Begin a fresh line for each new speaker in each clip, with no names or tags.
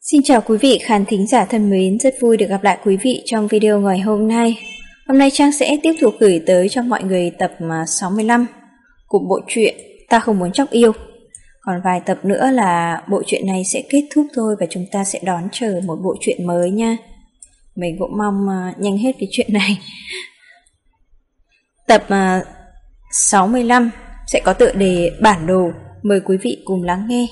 Xin chào quý vị khán thính giả thân mến, rất vui được gặp lại quý vị trong video ngày hôm nay. Hôm nay Trang sẽ tiếp tục gửi tới cho mọi người tập 65 của bộ truyện Ta Không Muốn Chóc Yêu. Còn vài tập nữa là bộ truyện này sẽ kết thúc thôi và chúng ta sẽ đón chờ một bộ truyện mới nha. Mình cũng mong nhanh hết cái chuyện này. Tập 65 sẽ có tựa đề Bản Đồ, mời quý vị cùng lắng nghe.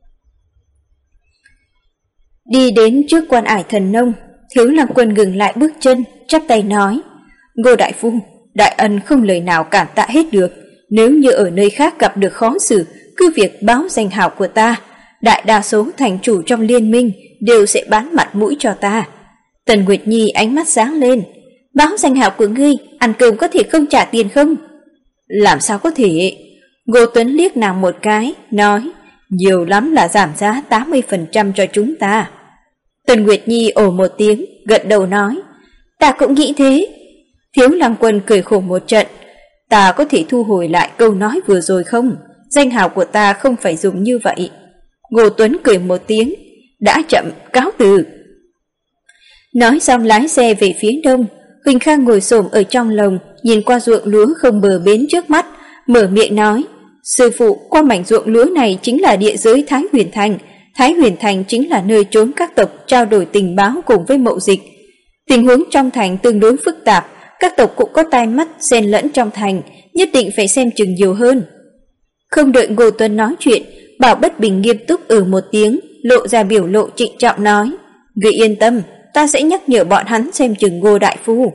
Đi đến trước Quan Ải Thần Nông, Thiếu Lăng Quân ngừng lại bước chân, chắp tay nói: Ngô đại phu, đại ân không lời nào cảm tạ hết được. Nếu như ở nơi khác gặp được khó xử, cứ việc báo danh hào của ta. Đại đa số thành chủ trong liên minh đều sẽ bán mặt mũi cho ta. Tần Nguyệt Nhi ánh mắt sáng lên: Báo danh hào của ngươi, ăn cơm có thể không trả tiền không? Làm sao có thể? Ngô Tuấn liếc nàng một cái, nói: Nhiều lắm là giảm giá 80% cho chúng ta. Tần Nguyệt Nhi ồ một tiếng, gật đầu nói: Ta cũng nghĩ thế. Thiếu Lăng Quân cười khổ một trận: Ta có thể thu hồi lại câu nói vừa rồi không? Danh hào của ta không phải dùng như vậy. Ngô Tuấn cười một tiếng: Đã chậm, cáo từ. Nói xong lái xe về phía đông. Huỳnh Khang ngồi xổm ở trong lồng, nhìn qua ruộng lúa không bờ bến trước mắt, mở miệng nói: Sư phụ, qua mảnh ruộng lúa này chính là địa giới Thái Huyền Thành. Thái Huyền Thành chính là nơi trốn các tộc trao đổi tình báo cùng với mậu dịch. Tình huống trong thành tương đối phức tạp, các tộc cũng có tai mắt xen lẫn trong thành, nhất định phải xem chừng nhiều hơn. Không đợi Ngô Tuấn nói chuyện, Bảo Bất Bình nghiêm túc một tiếng, lộ ra biểu lộ trịnh trọng nói: Ngươi yên tâm, ta sẽ nhắc nhở bọn hắn xem chừng Ngô đại phu.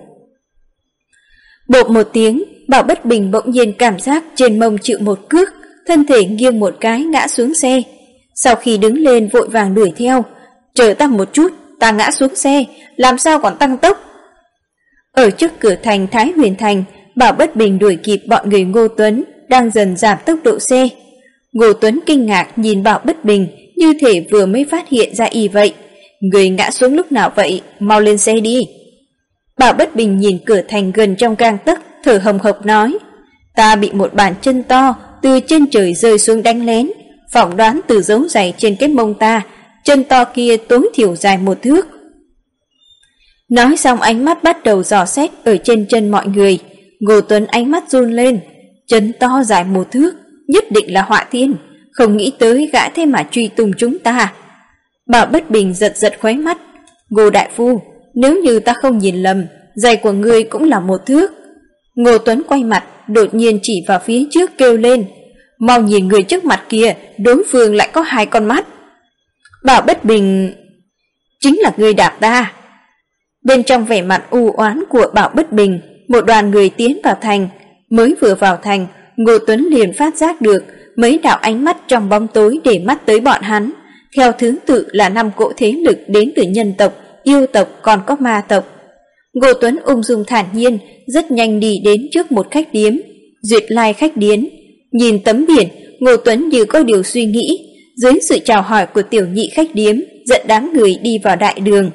Bộp một tiếng, Bảo Bất Bình bỗng nhiên cảm giác trên mông chịu một cước, thân thể nghiêng một cái ngã xuống xe. Sau khi đứng lên vội vàng đuổi theo: Chờ ta một chút, ta ngã xuống xe, làm sao còn tăng tốc? Ở trước cửa thành Thái Huyền Thành, Bảo Bất Bình đuổi kịp bọn người Ngô Tuấn đang dần giảm tốc độ xe. Ngô Tuấn kinh ngạc nhìn Bảo Bất Bình, như thể vừa mới phát hiện ra y vậy. Người ngã xuống lúc nào vậy, mau lên xe đi. Bảo Bất Bình nhìn cửa thành gần trong gang tấc, thở hồng hộc nói: Ta bị một bàn chân to từ trên trời rơi xuống đánh lén, phỏng đoán từ dấu giày trên cái mông ta, chân to kia tối thiểu dài 1 thước. Nói xong ánh mắt bắt đầu dò xét ở trên chân mọi người. Ngô Tuấn ánh mắt run lên: Chân to dài 1 thước, nhất định là họa thiên, không nghĩ tới gã thế mà truy tung chúng ta. Bảo Bất Bình giật giật khóe mắt: Ngô đại phu, nếu như ta không nhìn lầm, giày của ngươi cũng là 1 thước. Ngô Tuấn quay mặt, đột nhiên chỉ vào phía trước kêu lên: Mau nhìn người trước mặt kia, đối phương lại có 2 con mắt. Bảo Bất Bình: Chính là ngươi đạp ta. Bên trong vẻ mặt u oán của Bảo Bất Bình, một đoàn người tiến vào thành. Mới vừa vào thành, Ngô Tuấn liền phát giác được mấy đạo ánh mắt trong bóng tối để mắt tới bọn hắn. Theo thứ tự là 5 cỗ thế lực đến từ nhân tộc, yêu tộc còn có ma tộc. Ngô Tuấn ung dung thản nhiên, rất nhanh đi đến trước một khách điếm, Duyệt Lai khách điếm. Nhìn tấm biển, Ngô Tuấn như có điều suy nghĩ, dưới sự chào hỏi của tiểu nhị khách điếm, dẫn đám người đi vào đại đường.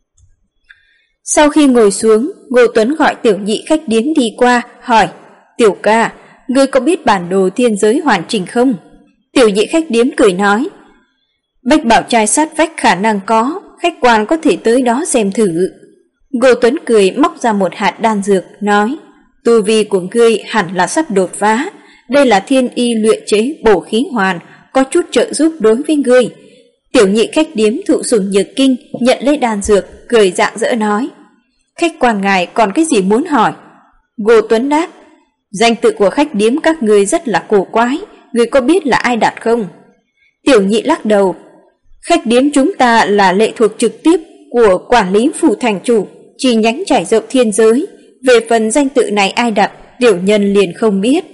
Sau khi ngồi xuống, Ngô Tuấn gọi tiểu nhị khách điếm đi qua, hỏi: Tiểu ca, ngươi có biết bản đồ thiên giới hoàn chỉnh không? Tiểu nhị khách điếm cười nói: Bách Bảo Trai sát vách khả năng có, khách quan có thể tới đó xem thử. Ngô Tuấn cười móc ra một hạt đan dược, nói: Tu vi của ngươi hẳn là sắp đột phá, đây là thiên y luyện chế bổ khí hoàn, có chút trợ giúp đối với ngươi. Tiểu nhị khách điếm thụ sủng nhược kinh nhận lấy đan dược, cười rạng rỡ nói: Khách quan ngài còn cái gì muốn hỏi? Ngô Tuấn đáp: Danh tự của khách điếm các ngươi rất là cổ quái, ngươi có biết là ai đặt không? Tiểu nhị lắc đầu: Khách điếm chúng ta là lệ thuộc trực tiếp của quản lý phủ thành chủ, chi nhánh trải rộng thiên giới. Về phần danh tự này ai đặt, tiểu nhân liền không biết.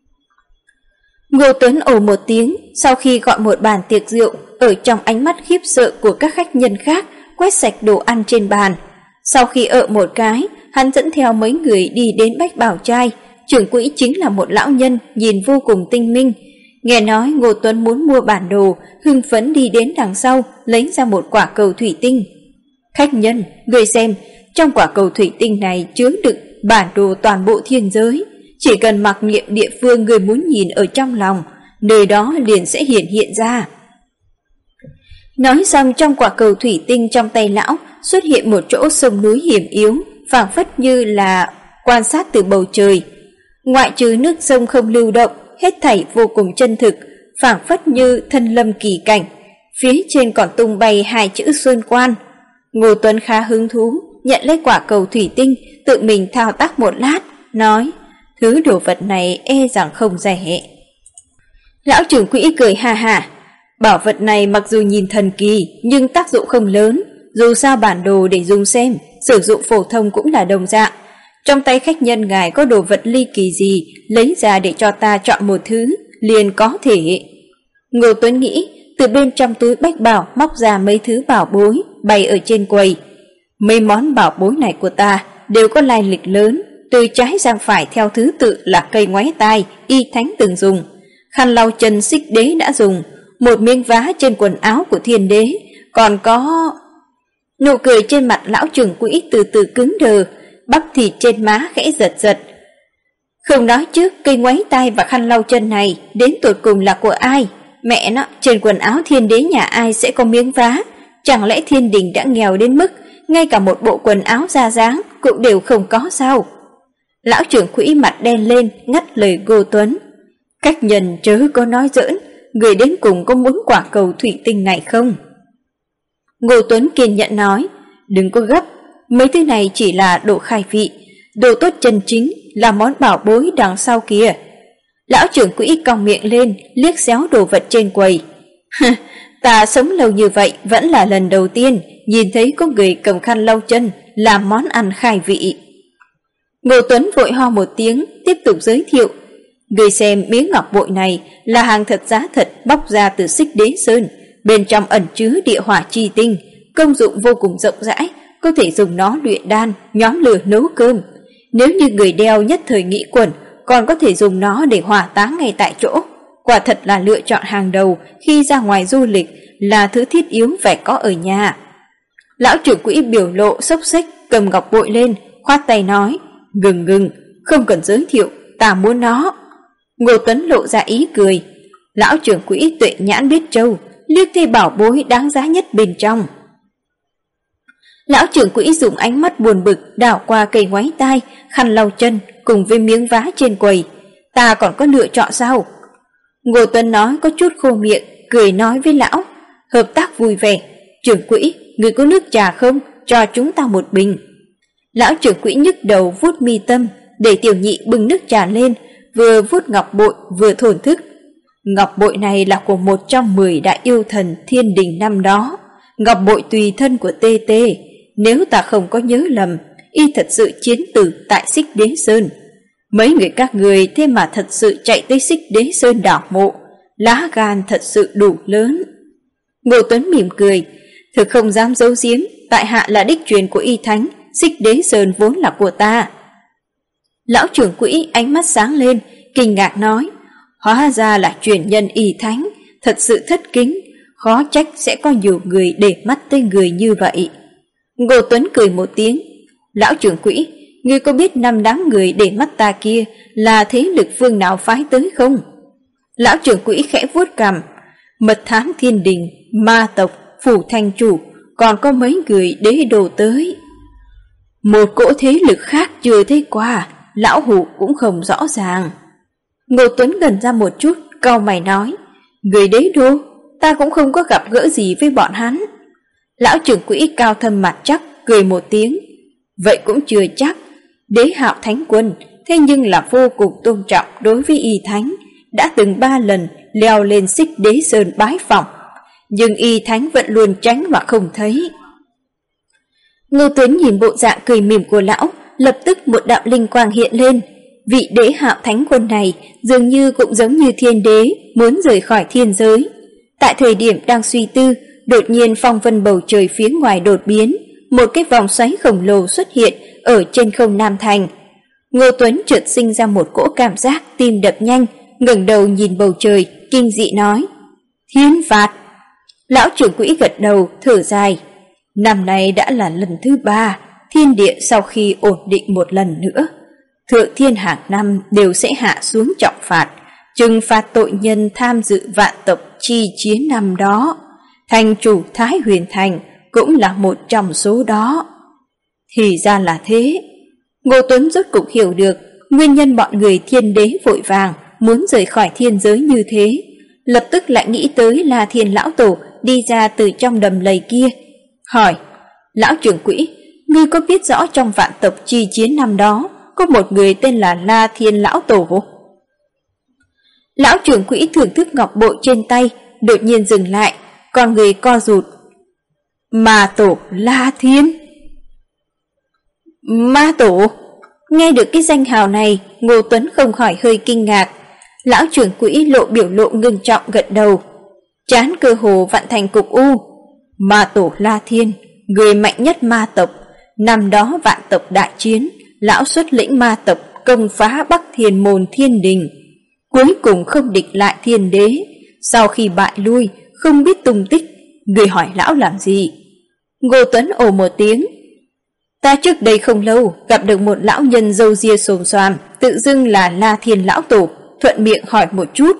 Ngô Tuấn ồ một tiếng, sau khi gọi một bàn tiệc rượu, ở trong ánh mắt khiếp sợ của các khách nhân khác, quét sạch đồ ăn trên bàn. Sau khi một cái, hắn dẫn theo mấy người đi đến Bách Bảo Trai. Trưởng quỹ chính là một lão nhân nhìn vô cùng tinh minh. Nghe nói Ngô Tuấn muốn mua bản đồ, hưng phấn đi đến đằng sau, lấy ra một quả cầu thủy tinh. Khách nhân, người xem, trong quả cầu thủy tinh này chứa đựng bản đồ toàn bộ thiên giới. Chỉ cần mặc niệm địa phương người muốn nhìn ở trong lòng, nơi đó liền sẽ hiện ra. Nói xong, trong quả cầu thủy tinh trong tay lão xuất hiện một chỗ sông núi hiểm yếu, phảng phất như là quan sát từ bầu trời. Ngoại trừ nước sông không lưu động, hết thảy vô cùng chân thực, phảng phất như thân lâm kỳ cảnh. Phía trên còn tung bay 2 chữ Xuân Quan. Ngô Tuấn khá hứng thú, nhận lấy quả cầu thủy tinh, tự mình thao tác một lát, nói: "Thứ đồ vật này e rằng không rẻ." Lão trưởng quỹ cười ha ha: "Bảo vật này mặc dù nhìn thần kỳ, nhưng tác dụng không lớn, dù sao bản đồ để dùng xem, sử dụng phổ thông cũng là đồng dạng. Trong tay khách nhân ngài có đồ vật ly kỳ gì, lấy ra để cho ta chọn một thứ, liền có thể." Ngô Tuấn nghĩ, từ bên trong túi bách bảo móc ra mấy thứ bảo bối bày ở trên quầy. Mấy món bảo bối này của ta đều có lai lịch lớn, từ trái sang phải theo thứ tự là cây ngoáy tai y thánh từng dùng, khăn lau chân Xích Đế đã dùng, một miếng vá trên quần áo của Thiên Đế, còn có... Nụ cười trên mặt lão trưởng quỹ từ từ cứng đờ, bắp thịt trên má khẽ giật giật. Không nói trước, cây ngoáy tai và khăn lau chân này đến tột cùng là của ai? Mẹ nó, trên quần áo Thiên Đế nhà ai sẽ có miếng vá? Chẳng lẽ thiên đình đã nghèo đến mức ngay cả một bộ quần áo ra dáng cũng đều không có sao? Lão trưởng quỹ mặt đen lên, ngắt lời Ngô Tuấn: "Khách nhân chớ có nói giỡn, người đến cùng có muốn quả cầu thủy tinh này không?" Ngô Tuấn kiên nhẫn nói: "Đừng có gấp, mấy thứ này chỉ là đồ khai vị, đồ tốt chân chính là món bảo bối đằng sau kia." Lão trưởng quỹ cong miệng lên, liếc xéo đồ vật trên quầy. "Ta sống lâu như vậy vẫn là lần đầu tiên nhìn thấy có người cầm khăn lau chân làm món ăn khai vị." Ngô Tuấn vội ho một tiếng, tiếp tục giới thiệu: "Người xem miếng ngọc bội này là hàng thật giá thật bóc ra từ Xích Đế Sơn, bên trong ẩn chứa địa hỏa chi tinh, công dụng vô cùng rộng rãi, có thể dùng nó luyện đan, nhóm lửa nấu cơm. Nếu như người đeo nhất thời nghĩ quẩn, còn có thể dùng nó để hỏa táng ngay tại chỗ. Quả thật là lựa chọn hàng đầu khi ra ngoài du lịch, là thứ thiết yếu phải có ở nhà." Lão trưởng quỹ biểu lộ xốc xếch, cầm ngọc bội lên, khoát tay nói: Ngừng, không cần giới thiệu, ta muốn nó." Ngô Tuấn lộ ra ý cười. Lão trưởng quỹ tuệ nhãn biết trâu, liếc thấy bảo bối đáng giá nhất bên trong. Lão trưởng quỹ dùng ánh mắt buồn bực đảo qua cây ngoáy tai, khăn lau chân cùng với miếng vá trên quầy. "Ta còn có lựa chọn sao?" Ngô Tuấn nói có chút khô miệng, cười nói với lão: "Hợp tác vui vẻ. Trưởng quỹ, người có nước trà không? Cho chúng ta một bình." Lão trưởng quỹ nhức đầu vuốt mi tâm, để tiểu nhị bưng nước trà lên, vừa vuốt ngọc bội vừa thổn thức. Ngọc bội này là của một trong 10 đại yêu thần thiên đình năm đó, ngọc bội tùy thân của Tê Tê. Nếu ta không có nhớ lầm, y thật sự chiến tử tại Xích Đế Sơn. Mấy người các người thế mà thật sự chạy tới Xích Đế Sơn đảo mộ, lá gan thật sự đủ lớn. Ngô Tuấn mỉm cười: "Thực không dám giấu giếm, tại hạ là đích truyền của y thánh, Xích Đế Sơn vốn là của ta." Lão trưởng quỹ ánh mắt sáng lên, kinh ngạc nói: "Hóa ra là truyền nhân y thánh, thật sự thất kính, khó trách sẽ có nhiều người để mắt tới người như vậy." Ngô Tuấn cười một tiếng: "Lão trưởng quỹ, ngươi có biết 5 đám người để mắt ta kia là thế lực phương nào phái tới không?" Lão trưởng quỹ khẽ vuốt cằm: "Mật thám thiên đình, ma tộc, phủ thành chủ, còn có mấy người đế đồ tới. Một cỗ thế lực khác chưa thấy qua, lão hủ cũng không rõ ràng." Ngô Tuấn gần ra một chút, cau mày nói: "Người đế đô, ta cũng không có gặp gỡ gì với bọn hắn." Lão trưởng quỹ cao thâm mặt chắc, cười một tiếng: "Vậy cũng chưa chắc. Đế Hạo Thánh Quân thế nhưng là vô cùng tôn trọng đối với y thánh, đã từng 3 lần leo lên Xích Đế Sơn bái phỏng, nhưng y thánh vẫn luôn tránh mà không thấy." Ngô Tuấn nhìn bộ dạng cười mỉm của lão, lập tức một đạo linh quang hiện lên. Vị Đế Hạo Thánh Quân này dường như cũng giống như Thiên Đế, muốn rời khỏi thiên giới. Tại thời điểm đang suy tư, đột nhiên phong vân bầu trời phía ngoài đột biến, một cái vòng xoáy khổng lồ xuất hiện ở trên không Nam Thành. Ngô Tuấn chợt sinh ra một cỗ cảm giác tim đập nhanh, ngẩng đầu nhìn bầu trời, kinh dị nói: "Thiên phạt." Lão trưởng quỹ gật đầu, thở dài: "Năm nay đã là lần thứ 3, thiên địa sau khi ổn định một lần nữa, thượng thiên hàng năm đều sẽ hạ xuống trọng phạt, trừng phạt tội nhân tham dự vạn tộc chi chiến năm đó. thành chủ Thái Huyền Thành cũng là một trong số đó. Thì ra là thế. Ngô Tuấn rốt cục hiểu được nguyên nhân bọn người Thiên Đế vội vàng muốn rời khỏi thiên giới như thế, lập tức lại nghĩ tới La Thiên lão tổ đi ra từ trong đầm lầy kia, hỏi: "Lão trưởng quỹ, ngươi có biết rõ trong vạn tộc chi chiến năm đó có một người tên là La Thiên lão tổ?" Lão trưởng quỹ thưởng thức ngọc bội trên tay, đột nhiên dừng lại, con người co rụt. Ma tổ La Thiên? Ma tổ? Nghe được cái danh hào này, Ngô Tuấn không khỏi hơi kinh ngạc. Lão trưởng quỹ lộ biểu lộ ngưng trọng gật đầu, trán cơ hồ vặn thành cục u. Ma tổ La Thiên, người mạnh nhất ma tộc. Năm đó vạn tộc đại chiến, lão xuất lĩnh ma tộc công phá Bắc Thiên Môn Thiên Đình, cuối cùng không địch lại Thiên Đế. Sau khi bại lui, không biết tung tích. Người hỏi lão làm gì? Ngô Tuấn ồ một tiếng. Ta trước đây không lâu gặp được một lão nhân râu ria xồm xoàm, tự dưng là La Thiên lão tổ, thuận miệng hỏi một chút.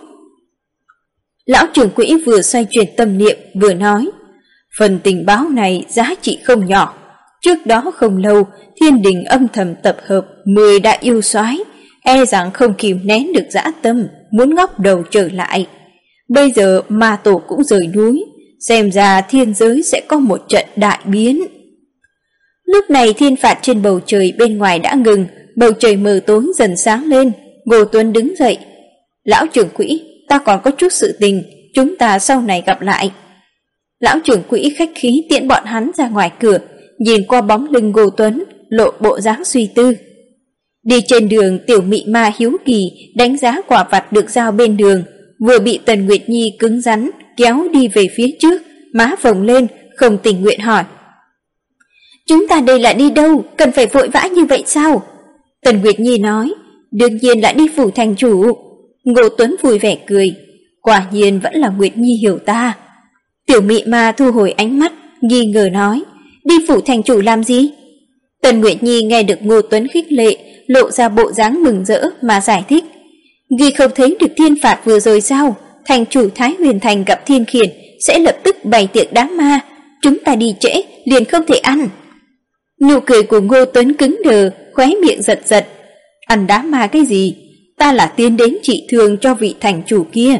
Lão trưởng quỹ vừa xoay chuyển tâm niệm vừa nói: phần tình báo này giá trị không nhỏ. Trước đó không lâu, Thiên Đình âm thầm tập hợp 10 đại yêu soái, e rằng không kìm nén được dã tâm, muốn ngóc đầu trở lại. Bây giờ ma tổ cũng rời núi, xem ra thiên giới sẽ có một trận đại biến. Lúc này thiên phạt trên bầu trời bên ngoài đã ngừng, bầu trời mờ tối dần sáng lên. Ngô Tuấn đứng dậy: "Lão trưởng quỹ, ta còn có chút sự tình, chúng ta sau này gặp lại." Lão trưởng quỹ khách khí tiễn bọn hắn ra ngoài cửa, nhìn qua bóng lưng Ngô Tuấn, lộ bộ dáng suy tư. Đi trên đường, tiểu mị ma hiếu kỳ đánh giá quả vặt được giao bên đường, vừa bị Tần Nguyệt Nhi cứng rắn kéo đi về phía trước, má phồng lên, không tình nguyện hỏi: "Chúng ta đây là đi đâu, cần phải vội vã như vậy sao?" Tần Nguyệt Nhi nói: "Đương nhiên là đi phủ thành chủ." Ngô Tuấn vui vẻ cười: "Quả nhiên vẫn là Nguyệt Nhi hiểu ta." Tiểu mị ma thu hồi ánh mắt, nghi ngờ nói: "Đi phủ thành chủ làm gì?" Tần Nguyệt Nhi nghe được Ngô Tuấn khích lệ, lộ ra bộ dáng mừng rỡ mà giải thích: "Ngươi không thấy được thiên phạt vừa rồi sao? Thành chủ Thái Huyền Thành gặp thiên khiển sẽ lập tức bày tiệc đám ma, chúng ta đi trễ liền không thể ăn." Nụ cười của Ngô Tuấn cứng đờ, khóe miệng giật giật. "Ăn đám ma cái gì? Ta là tiến đến trị thương cho vị thành chủ kia."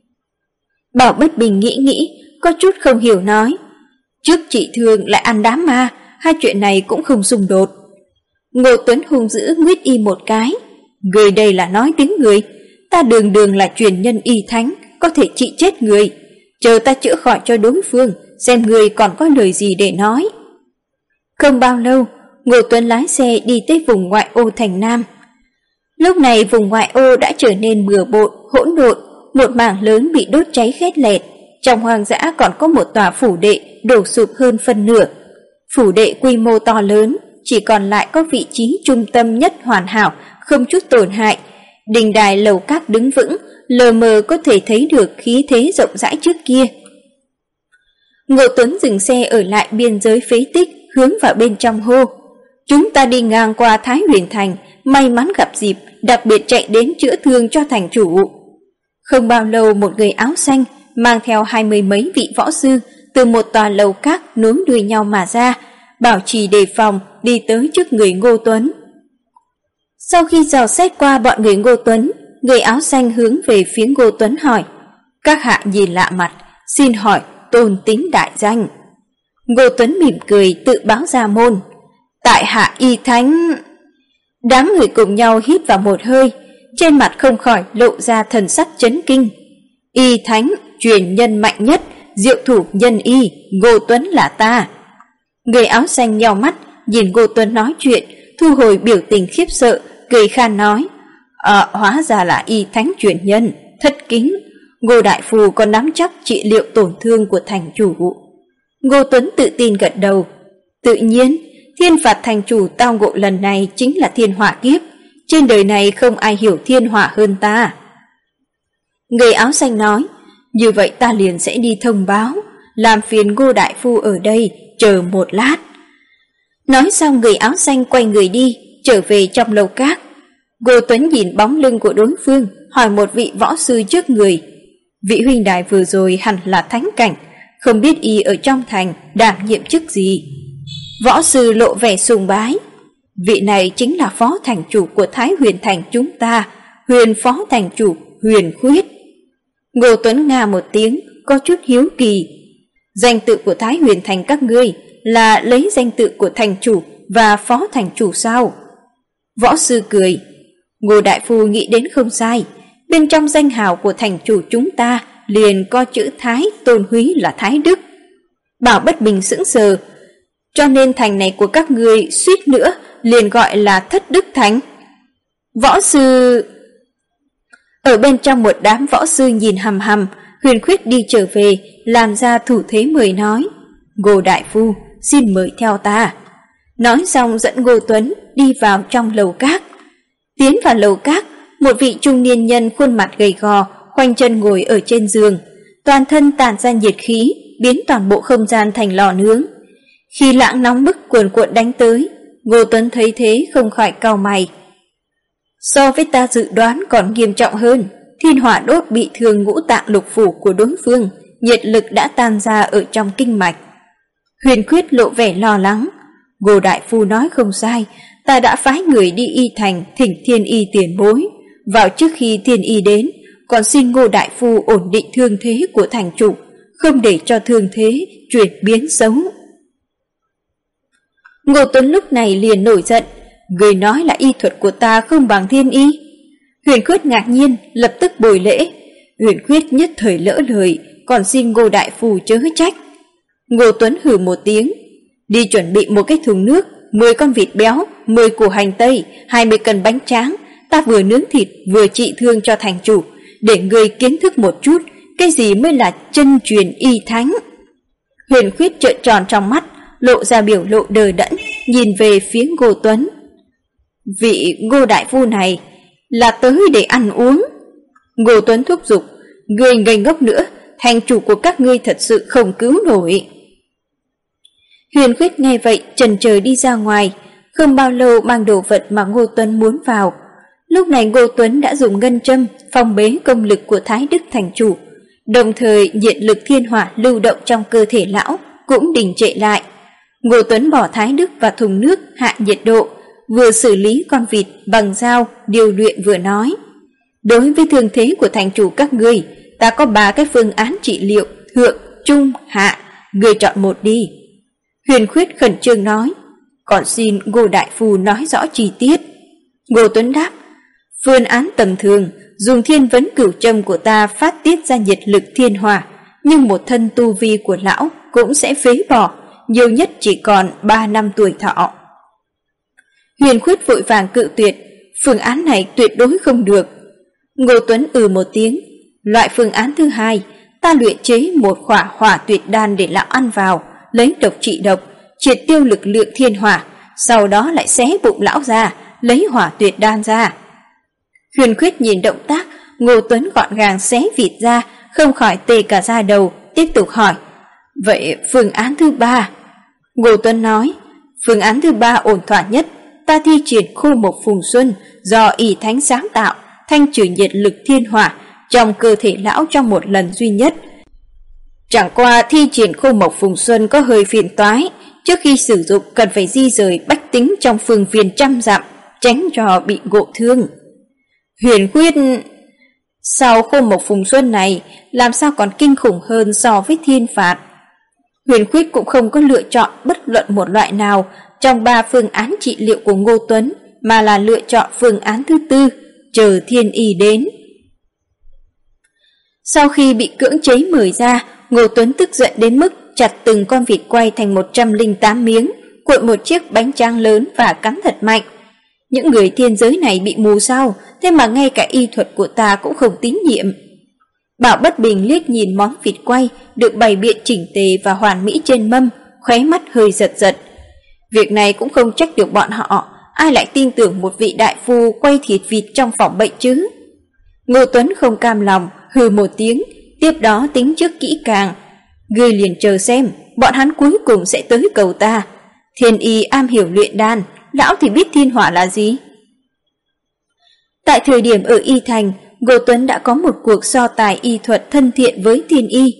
Bảo Bất Bình nghĩ, có chút không hiểu nói: "Trước trị thương lại ăn đám ma, hai chuyện này cũng không xung đột." Ngô Tuấn hung dữ nguyết y một cái: "Người đây là nói tiếng người, ta đường đường là truyền nhân y thánh, có thể trị chết người. Chờ ta chữa khỏi cho đối phương, xem người còn có lời gì để nói." Không bao lâu, Ngô Tuấn lái xe đi tới vùng ngoại ô thành Nam. Lúc này vùng ngoại ô đã trở nên bừa bộn, hỗn độn, một mảng lớn bị đốt cháy khét lẹt. Trong hoang dã còn có một tòa phủ đệ đổ sụp hơn phân nửa. Phủ đệ quy mô to lớn, chỉ còn lại có vị trí trung tâm nhất hoàn hảo, không chút tổn hại. Đình đài lầu các đứng vững, lờ mờ có thể thấy được khí thế rộng rãi trước kia. Ngô Tuấn dừng xe ở lại biên giới phế tích, hướng vào bên trong hô: "Chúng ta đi ngang qua Thái Huyền Thành, may mắn gặp dịp, đặc biệt chạy đến chữa thương cho thành chủ." Không bao lâu, một người áo xanh mang theo 20 mấy vị võ sư từ một tòa lầu các nối đuôi nhau mà ra, bảo trì đề phòng đi tới trước người Ngô Tuấn. Sau khi dò xét qua bọn người Ngô Tuấn, người áo xanh hướng về phía Ngô Tuấn hỏi: "Các hạ nhìn lạ mặt, xin hỏi tôn tính đại danh?" Ngô Tuấn mỉm cười tự báo ra môn: "Tại hạ Y Thánh." Đám người cùng nhau hít vào một hơi, trên mặt không khỏi lộ ra thần sắc chấn kinh. Y Thánh, truyền nhân mạnh nhất, diệu thủ nhân y, Ngô Tuấn là ta. Người áo xanh nheo mắt, nhìn Ngô Tuấn nói chuyện, thu hồi biểu tình khiếp sợ, cười khan nói: "Hóa ra là Y Thánh truyền nhân, thất kính. Ngô đại phu có nắm chắc trị liệu tổn thương của thành chủ?" Ngô Tuấn tự tin gật đầu: "Tự nhiên, thiên phạt thành chủ tao ngộ lần này chính là thiên hỏa kiếp, trên đời này không ai hiểu thiên hỏa hơn ta." Người áo xanh nói: "Như vậy ta liền sẽ đi thông báo, làm phiền Ngô đại phu ở đây chờ một lát." Nói xong người áo xanh quay người đi, trở về trong lầu các. Ngô Tuấn nhìn bóng lưng của đối phương, hỏi một vị võ sư trước người: "Vị huynh đài vừa rồi hẳn là thánh cảnh, không biết y ở trong thành đảm nhiệm chức gì. Võ sư lộ vẻ sùng bái. Vị này chính là phó thành chủ của Thái Huyền thành chúng ta, Huyền phó thành chủ Huyền Khuyết. Ngô Tuấn nga một tiếng, có chút hiếu kỳ. Danh tự của Thái Huyền thành các ngươi là lấy danh tự của thành chủ và phó thành chủ sao? Võ sư cười. Ngô đại phu nghĩ đến không sai, bên trong danh hào của thành chủ chúng ta liền có chữ Thái, tôn húy là Thái Đức. Bảo Bất Bình sững sờ. Cho nên thành này của các ngươi suýt nữa liền gọi là Thất Đức Thành. Võ sư... Ở bên trong một đám võ sư nhìn hằm hằm, Huyền Khuyết đi trở về, làm ra thủ thế mời nói. Ngô đại phu, xin mời theo ta. Nói xong dẫn Ngô Tuấn đi vào trong lầu các. Tiến vào lầu các, một vị trung niên nhân khuôn mặt gầy gò, khoanh chân ngồi ở trên giường, toàn thân tản ra nhiệt khí, biến toàn bộ không gian thành lò nướng. Khi lãng nóng bức cuồn cuộn đánh tới, Ngô Tuấn thấy thế không khỏi cau mày. So với ta dự đoán còn nghiêm trọng hơn, thiên hỏa đốt bị thương ngũ tạng lục phủ của đối phương, nhiệt lực đã tan ra ở trong kinh mạch. Huyền Khuyết lộ vẻ lo lắng. Ngô đại phu nói không sai, ta đã phái người đi y thành thỉnh Thiên Y tiền bối. Vào trước khi Thiên Y đến, còn xin Ngô đại phu ổn định thương thế của thành chủ, không để cho thương thế chuyển biến xấu. Ngô Tuấn lúc này liền nổi giận. Người nói là y thuật của ta không bằng Thiên Y. Huyền Khuyết ngạc nhiên, lập tức bồi lễ. Huyền Khuyết nhất thời lỡ lời, còn xin Ngô đại phu chớ trách. Ngô Tuấn hừ một tiếng. Đi chuẩn bị một cái thùng nước, 10 con vịt béo, 10 củ hành tây, 20 cân bánh tráng. Ta vừa nướng thịt vừa trị thương cho thành chủ, để người kiến thức một chút cái gì mới là chân truyền y thánh. Huyền Khuyết trợn tròn trong mắt, lộ ra biểu lộ đờ đẫn, nhìn về phía Ngô Tuấn. Vị Ngô đại phu này là tới để ăn uống. Ngô Tuấn thúc giục. Người ngây ngốc nữa, thành chủ của các ngươi thật sự không cứu nổi. Huyền Khuyết nghe vậy chần chờ đi ra ngoài, không bao lâu mang đồ vật mà Ngô Tuấn muốn vào. Lúc này Ngô Tuấn đã dùng ngân châm phong bế công lực của Thái Đức thành chủ, đồng thời nhiệt lực thiên hỏa lưu động trong cơ thể lão cũng đình trệ lại. Ngô Tuấn bỏ Thái Đức vào thùng nước hạ nhiệt độ, vừa xử lý con vịt bằng dao điều luyện vừa nói. Đối với thương thế của thành chủ các ngươi, ta có 3 cái phương án trị liệu, thượng, trung, hạ, ngươi chọn một đi. Huyền Khuyết khẩn trương nói. Còn xin Ngô đại phu nói rõ chi tiết. Ngô Tuấn đáp. Phương án tầm thường, dùng thiên vấn cửu châm của ta phát tiết ra nhiệt lực thiên hỏa, nhưng một thân tu vi của lão cũng sẽ phế bỏ, nhiều nhất chỉ còn 3 năm tuổi thọ. Huyền Khuyết vội vàng cự tuyệt. Phương án này tuyệt đối không được. Ngô Tuấn một tiếng. Loại phương án thứ hai, ta luyện chế một khỏa hỏa tuyệt đan để lão ăn vào, lấy độc trị độc, triệt tiêu lực lượng thiên hỏa, sau đó lại xé bụng lão ra, lấy hỏa tuyệt đan ra. Huyền Khuyết nhìn động tác Ngô Tuấn gọn gàng xé vịt ra, không khỏi tê cả da đầu, tiếp tục hỏi. Vậy phương án thứ 3? Ngô Tuấn nói. Phương án thứ 3 ổn thỏa nhất, ta thi triển khô mộc phùng xuân do y thánh sáng tạo, thanh trừ nhiệt lực thiên hỏa trong cơ thể lão trong một lần duy nhất. Chẳng qua thi triển khô mộc phùng xuân có hơi phiền toái, trước khi sử dụng cần phải di rời bách tính trong phương viên 100 dặm, tránh cho bị ngộ thương. Huyền Khuyết, sau khô mộc phùng xuân này làm sao còn kinh khủng hơn so với thiên phạt. Huyền Khuyết cũng không có lựa chọn bất luận một loại nào trong 3 phương án trị liệu của Ngô Tuấn, mà là lựa chọn phương án thứ 4, chờ Thiên Y đến. Sau khi bị cưỡng chế mời ra, Ngô Tuấn tức giận đến mức chặt từng con vịt quay thành 108 miếng, cuộn một chiếc bánh tráng lớn và cắn thật mạnh. Những người thiên giới này bị mù sao, thế mà ngay cả y thuật của ta cũng không tín nhiệm. Bảo Bất Bình liếc nhìn món vịt quay được bày biện chỉnh tề và hoàn mỹ trên mâm, khóe mắt hơi giật giật. Việc này cũng không trách được bọn họ, ai lại tin tưởng một vị đại phu quay thịt vịt trong phòng bệnh chứ. Ngô Tuấn không cam lòng, hừ một tiếng, tiếp đó tính trước kỹ càng. Ngươi liền chờ xem, bọn hắn cuối cùng sẽ tới cầu ta. Thiên Y am hiểu luyện đan, lão thì biết thiên hỏa là gì. Tại thời điểm ở Y Thành, Ngô Tuấn đã có một cuộc so tài y thuật thân thiện với Thiên Y.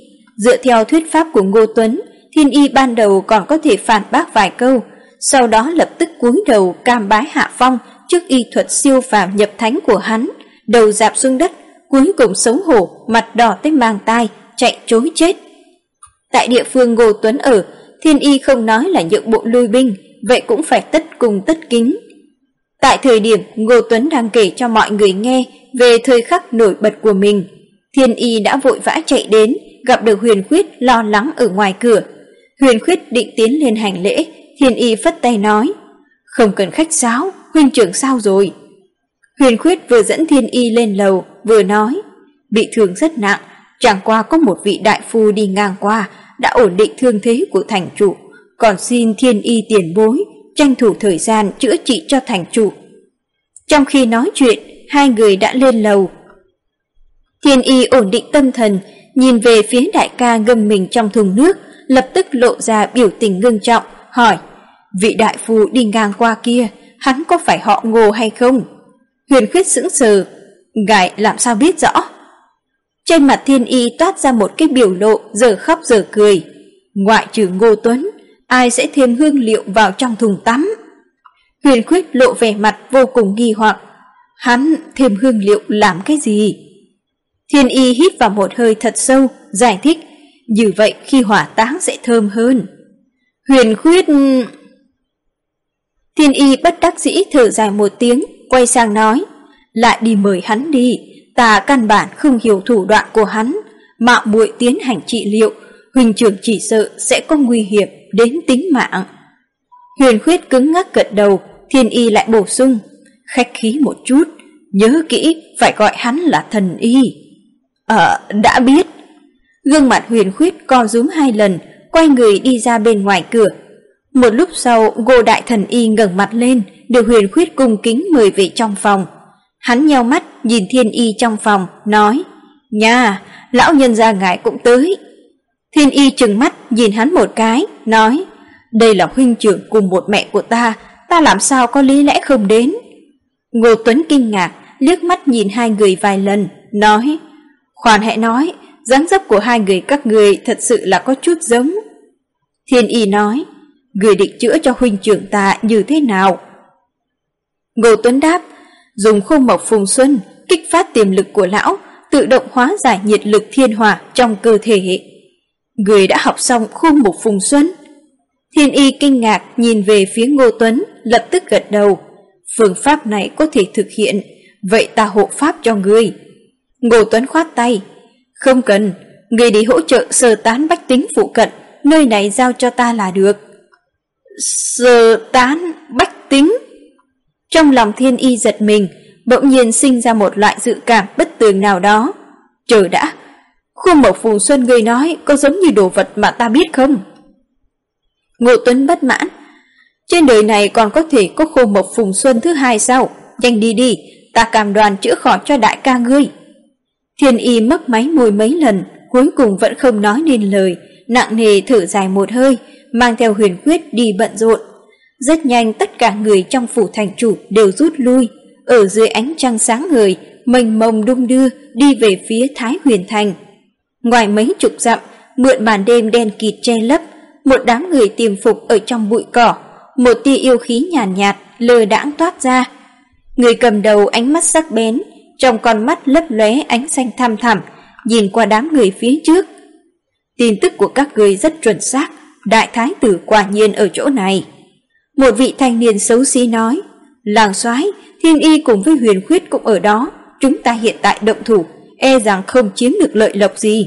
Dựa theo thuyết pháp của Ngô Tuấn, Thiên Y ban đầu còn có thể phản bác vài câu, sau đó lập tức cúi đầu cam bái hạ phong trước y thuật siêu phàm nhập thánh của hắn, đầu dạp xuống đất, cuối cùng xấu hổ, mặt đỏ tới mang tai, chạy trối chết. Tại địa phương Ngô Tuấn ở, Thiên Y không nói là nhượng bộ lui binh, vậy cũng phải tất cung tất kính. Tại thời điểm Ngô Tuấn đang kể cho mọi người nghe về thời khắc nổi bật của mình, Thiên Y đã vội vã chạy đến, gặp được Huyền Khuyết lo lắng ở ngoài cửa. Huyền Khuyết định tiến lên hành lễ, Thiên Y phất tay nói: "Không cần khách sáo, huynh trưởng sao rồi?" Huyền Khuyết vừa dẫn Thiên Y lên lầu, vừa nói: "Bị thương rất nặng, chẳng qua có một vị đại phu đi ngang qua, đã ổn định thương thế của thành chủ, còn xin Thiên Y tiền bối, tranh thủ thời gian chữa trị cho thành chủ." Trong khi nói chuyện, hai người đã lên lầu. Thiên Y ổn định tâm thần, nhìn về phía đại ca ngâm mình trong thùng nước, lập tức lộ ra biểu tình ngưng trọng, hỏi: "Vị đại phu đi ngang qua kia, hắn có phải họ Ngô hay không?" Huyền Khuyết sững sờ: "Ngài làm sao biết rõ?" Trên mặt Thiên Y toát ra một cái biểu lộ giờ khóc giờ cười: "Ngoại trừ Ngô Tuấn, ai sẽ thêm hương liệu vào trong thùng tắm?" Huyền Khuyết lộ vẻ mặt vô cùng nghi hoặc: "Hắn thêm hương liệu làm cái gì?" Thiên Y hít vào một hơi thật sâu, giải thích: "Như vậy khi hỏa táng sẽ thơm hơn." Huyền Khuyết... Thiên Y bất đắc dĩ thở dài một tiếng, quay sang nói: "Lại đi mời hắn đi, ta căn bản không hiểu thủ đoạn của hắn, mạo muội tiến hành trị liệu, huynh trưởng chỉ sợ sẽ có nguy hiểm đến tính mạng." Huyền Khuyết cứng ngắc gật đầu, Thiên Y lại bổ sung: "Khách khí một chút, nhớ kỹ phải gọi hắn là thần y." Đã biết." Gương mặt Huyền Khuyết co rúm 2 lần, quay người đi ra bên ngoài cửa. Một lúc sau, Ngô đại thần y ngẩng mặt lên, được Huyền Khuyết cung kính mời về trong phòng. Hắn nheo mắt nhìn Thiên Y trong phòng, nói: "Nha, lão nhân gia ngài cũng tới." Thiên Y trừng mắt nhìn hắn một cái, nói: "Đây là huynh trưởng cùng một mẹ của ta làm sao có lý lẽ không đến?" Ngô Tuấn kinh ngạc, liếc mắt nhìn hai người vài lần, nói: "Khoan hãy nói, dáng dấp của hai người các người thật sự là có chút giống." Thiên Y nói: "Người định chữa cho huynh trưởng ta như thế nào?" Ngô Tuấn đáp: "Dùng khô mộc phùng xuân kích phát tiềm lực của lão, tự động hóa giải nhiệt lực thiên hỏa trong cơ thể." "Người đã học xong khô mộc phùng xuân?" Thiên Y kinh ngạc nhìn về phía Ngô Tuấn, lập tức gật đầu: "Phương pháp này có thể thực hiện, vậy ta hộ pháp cho ngươi." Ngô Tuấn khoát tay: "Không cần, ngươi đi hỗ trợ sơ tán bách tính phụ cận, nơi này giao cho ta là được." Sơ tán bách tính? Trong lòng Thiên Y giật mình, bỗng nhiên sinh ra một loại dự cảm bất tường nào đó. Chờ đã, khô mộc phùng xuân ngươi nói có giống như đồ vật mà ta biết không? Ngô Tuấn bất mãn: "Trên đời này còn có thể có khô mộc phùng xuân thứ hai sao? Nhanh đi đi, ta cam đoan chữa khỏi cho đại ca ngươi." Thiên Y mấp máy môi mấy lần, cuối cùng vẫn không nói nên lời, nặng nề thở dài một hơi, mang theo Huyền Khuyết đi bận rộn. Rất nhanh tất cả người trong phủ thành chủ đều rút lui, ở dưới ánh trăng sáng ngời, mênh mông đung đưa đi về phía Thái Huyền Thành. Ngoài mấy chục dặm, mượn màn đêm đen kịt che lấp, một đám người tiềm phục ở trong bụi cỏ, một tia yêu khí nhàn nhạt lơ đãng toát ra. Người cầm đầu ánh mắt sắc bén, trong con mắt lấp lóe ánh xanh thăm thẳm, nhìn qua đám người phía trước. "Tin tức của các người rất chuẩn xác, đại thái tử quả nhiên ở chỗ này." Một vị thanh niên xấu xí nói: "Làng soái, Thiên Y cùng với Huyền Khuyết cũng ở đó, chúng ta hiện tại động thủ, e rằng không chiếm được lợi lộc gì."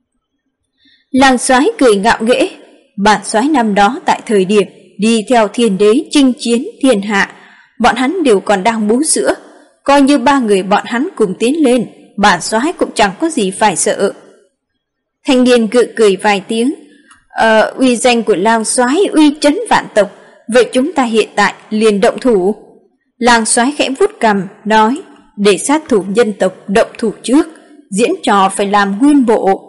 Làng soái cười ngạo nghễ: "Bản soái năm đó tại thời điểm đi theo Thiên Đế chinh chiến thiên hạ, bọn hắn đều còn đang bú sữa, coi như 3 người bọn hắn cùng tiến lên, bản soái cũng chẳng có gì phải sợ." Thanh niên gượng cười vài tiếng: "Uy danh của Lang soái uy chấn vạn tộc, vậy chúng ta hiện tại liền động thủ." Lang soái khẽ vuốt cằm nói: "Để sát thủ nhân tộc động thủ trước, diễn trò phải làm nguyên bộ."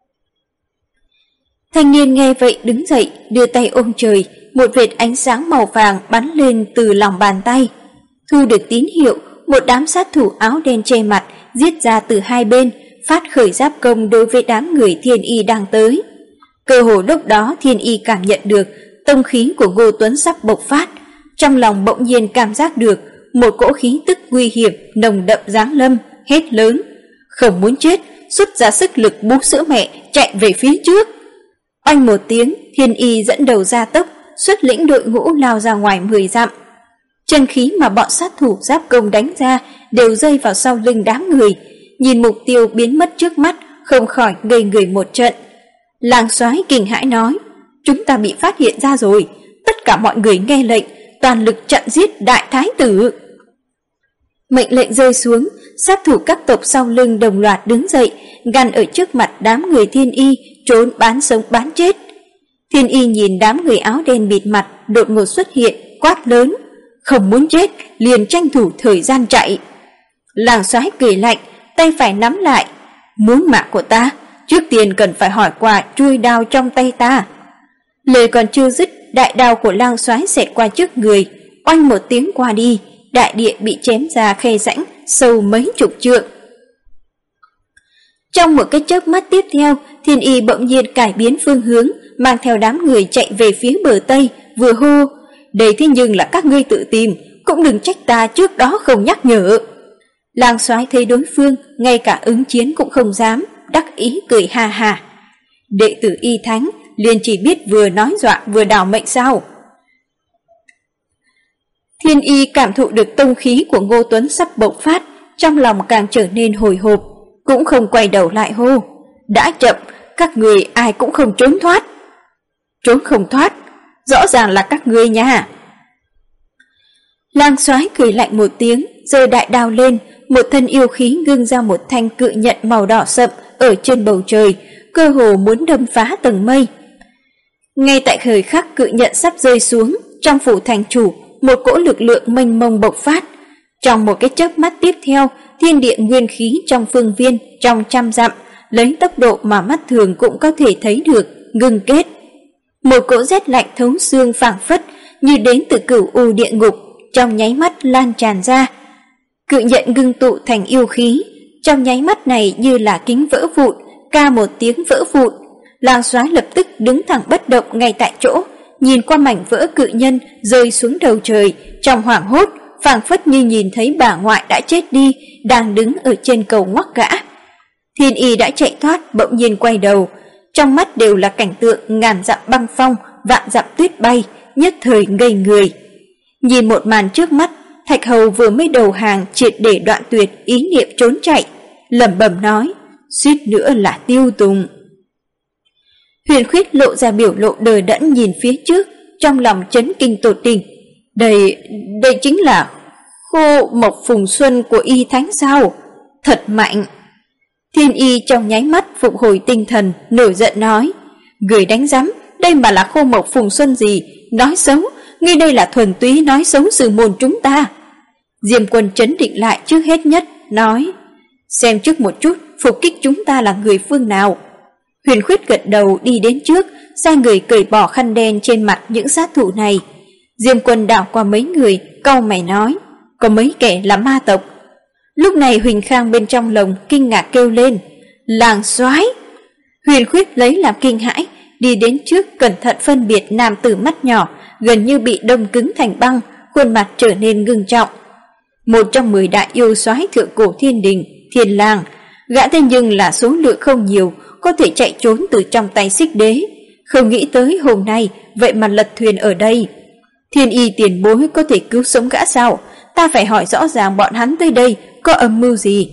Thanh niên nghe vậy đứng dậy, đưa tay ôm trời, một vệt ánh sáng màu vàng bắn lên từ lòng bàn tay. Thu được tín hiệu, một đám sát thủ áo đen che mặt giết ra từ hai bên, phát khởi giáp công đối với đám người Thiên Y đang tới. Cơ hồ lúc đó Thiên Y cảm nhận được tông khí của Ngô Tuấn sắp bộc phát, trong lòng bỗng nhiên cảm giác được một cỗ khí tức nguy hiểm nồng đậm giáng lâm, hét lớn: "Không muốn chết!" Xuất ra sức lực bú sữa mẹ chạy về phía trước. Oanh một tiếng, Thiên Y dẫn đầu ra tốc, xuất lĩnh đội ngũ lao ra ngoài 10 dặm. Chân khí mà bọn sát thủ giáp công đánh ra đều rơi vào sau lưng đám người, nhìn mục tiêu biến mất trước mắt, không khỏi ngây người một trận. Lang Soái kinh hãi nói: "Chúng ta bị phát hiện ra rồi, tất cả mọi người nghe lệnh, toàn lực chặn giết đại thái tử." Mệnh lệnh rơi xuống, sát thủ các tộc sau lưng đồng loạt đứng dậy, ngăn ở trước mặt đám người Thiên Y, trốn bán sống bán chết. Thiên Y nhìn đám người áo đen bịt mặt đột ngột xuất hiện, quát lớn: "Không muốn chết, liền tranh thủ thời gian chạy." Lang Soái cười lạnh, tay phải nắm lại: "Muốn mạng của ta, trước tiên cần phải hỏi qua chuôi đao trong tay ta." Lời còn chưa dứt, đại đao của Lang Soái xẹt qua trước người, oanh một tiếng qua đi, đại địa bị chém ra khe rãnh sâu mấy chục trượng. Trong một cái chớp mắt tiếp theo, Thiên Y bỗng nhiên cải biến phương hướng, mang theo đám người chạy về phía bờ tây, vừa hô: "Đây thế nhưng là các ngươi tự tìm, cũng đừng trách ta trước đó không nhắc nhở." Lang Soái thấy đối phương ngay cả ứng chiến cũng không dám, đắc ý cười ha ha: "Đệ tử Y Thánh liền chỉ biết vừa nói dọa vừa đảo mệnh sao?" Thiên Y cảm thụ được tông khí của Ngô Tuấn sắp bộc phát, trong lòng càng trở nên hồi hộp, cũng không quay đầu lại hô: "Đã chậm, các người ai cũng không trốn thoát." "Trốn không thoát, rõ ràng là các ngươi nha." Lang Soái cười lạnh một tiếng, giơ đại đao lên, một thân yêu khí ngưng ra một thanh cự nhận màu đỏ sậm ở trên bầu trời, cơ hồ muốn đâm phá tầng mây. Ngay tại thời khắc cự nhận sắp rơi xuống, trong phủ thành chủ, một cỗ lực lượng mênh mông bộc phát. Trong một cái chớp mắt tiếp theo, thiên địa nguyên khí trong phương viên trong trăm dặm, lấy tốc độ mà mắt thường cũng có thể thấy được, ngưng kết. Một cỗ rét lạnh thấu xương phảng phất như đến từ cửu u địa ngục, trong nháy mắt lan tràn ra. Cự nhận ngưng tụ thành yêu khí, trong nháy mắt này như là kính vỡ vụn, ca một tiếng vỡ vụn. Lang Soái lập tức đứng thẳng bất động ngay tại chỗ, nhìn qua mảnh vỡ cự nhân rơi xuống đầu trời, trong hoảng hốt, phảng phất như nhìn thấy bà ngoại đã chết đi, đang đứng ở trên cầu ngoắc gã. Thiên Y đã chạy thoát, bỗng nhiên quay đầu, trong mắt đều là cảnh tượng ngàn dặm băng phong, vạn dặm tuyết bay, nhất thời ngây người. Nhìn một màn trước mắt, Thạch Hầu vừa mới đầu hàng triệt để đoạn tuyệt ý niệm trốn chạy, lẩm bẩm nói: "Suýt nữa là tiêu tùng." Huyền Khuyết lộ ra biểu lộ đờ đẫn nhìn phía trước, trong lòng chấn kinh tột đỉnh. Đây chính là Khô Mộc Phùng Xuân của Y Thánh sao? Thật mạnh. Thiên Y trong nháy mắt phục hồi tinh thần, nổi giận nói: "Người đánh rắm, đây mà là Khô Mộc Phùng Xuân gì? Nói xấu, ngươi đây là thuần túy nói xấu sư môn chúng ta." Diêm Quân trấn định lại trước hết nhất, nói: "Xem trước một chút, phục kích chúng ta là người phương nào." Huyền Khuyết gật đầu đi đến trước, sai người cởi bỏ khăn đen trên mặt những sát thủ này. Diêm Quân đảo qua mấy người, cau mày nói: "Có mấy kẻ là ma tộc." Lúc này Huỳnh Khang bên trong lồng kinh ngạc kêu lên: "Lang Soái!" Huyền Khuyết lấy làm kinh hãi, đi đến trước cẩn thận phân biệt nam tử mắt nhỏ, gần như bị đông cứng thành băng, khuôn mặt trở nên ngưng trọng. Một trong 10 đại yêu soái thượng cổ thiên đình, Thiên Lang, gã thế nhưng là số lượng không nhiều, có thể chạy trốn từ trong tay Xích Đế. Không nghĩ tới hôm nay vậy mà lật thuyền ở đây. Thiên Y tiền bối có thể cứu sống gã sao? Ta phải hỏi rõ ràng bọn hắn tới đây có âm mưu gì.